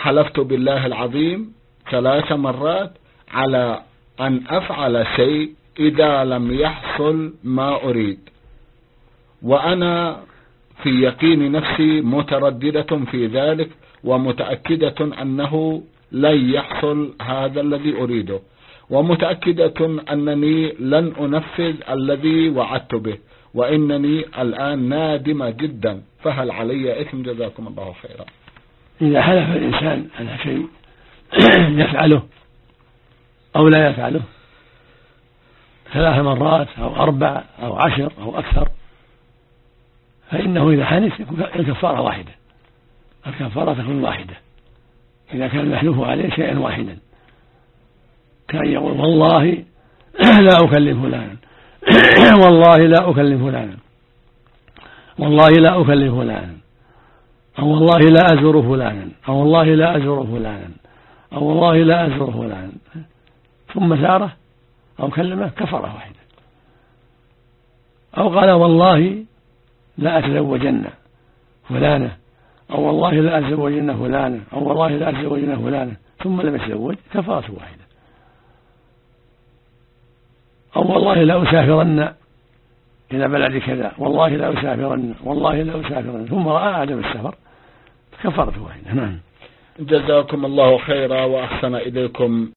حلفت بالله العظيم 3 مرات على أن أفعل شيء إذا لم يحصل ما أريد، وأنا في يقين نفسي مترددة في ذلك ومتأكدة أنه لن يحصل هذا الذي أريده، ومتأكدة أنني لن أنفذ الذي وعدت به، وإنني الآن نادمة جدا، فهل علي إثم؟ جزاكم الله خيرا. إذا حلف الإنسان على شيء يفعله أو لا يفعله 3 مرات أو 4 أو 10 أو أكثر، فإنه إذا حنث يكون الكفارة واحدة، الكفارة تكون واحدة إذا كان المحلوف عليه شيئا واحدا، كان يقول والله لا أكلم فلانا والله لا أكلم فلانا والله لا أكلم فلانا، أو والله لا أزور فلانا، أو والله لا أزور فلانا، أو والله لا أزور فلانا، ثم ساره أو كلمه كفارة واحدة. أو قال والله لا أتزوجن فلانة، أو والله لا أتزوجن فلانة، أو والله لا أتزوجن فلانة، ثم لم يتزوج كفارة واحدة. أو والله لا أسافرن إلى بلد كذا، والله لا أسافرن، والله لا أسافرن، ثم رأى عدم السفر كفارة واحدة. جزاكم الله خيرا وأحسن إليكم.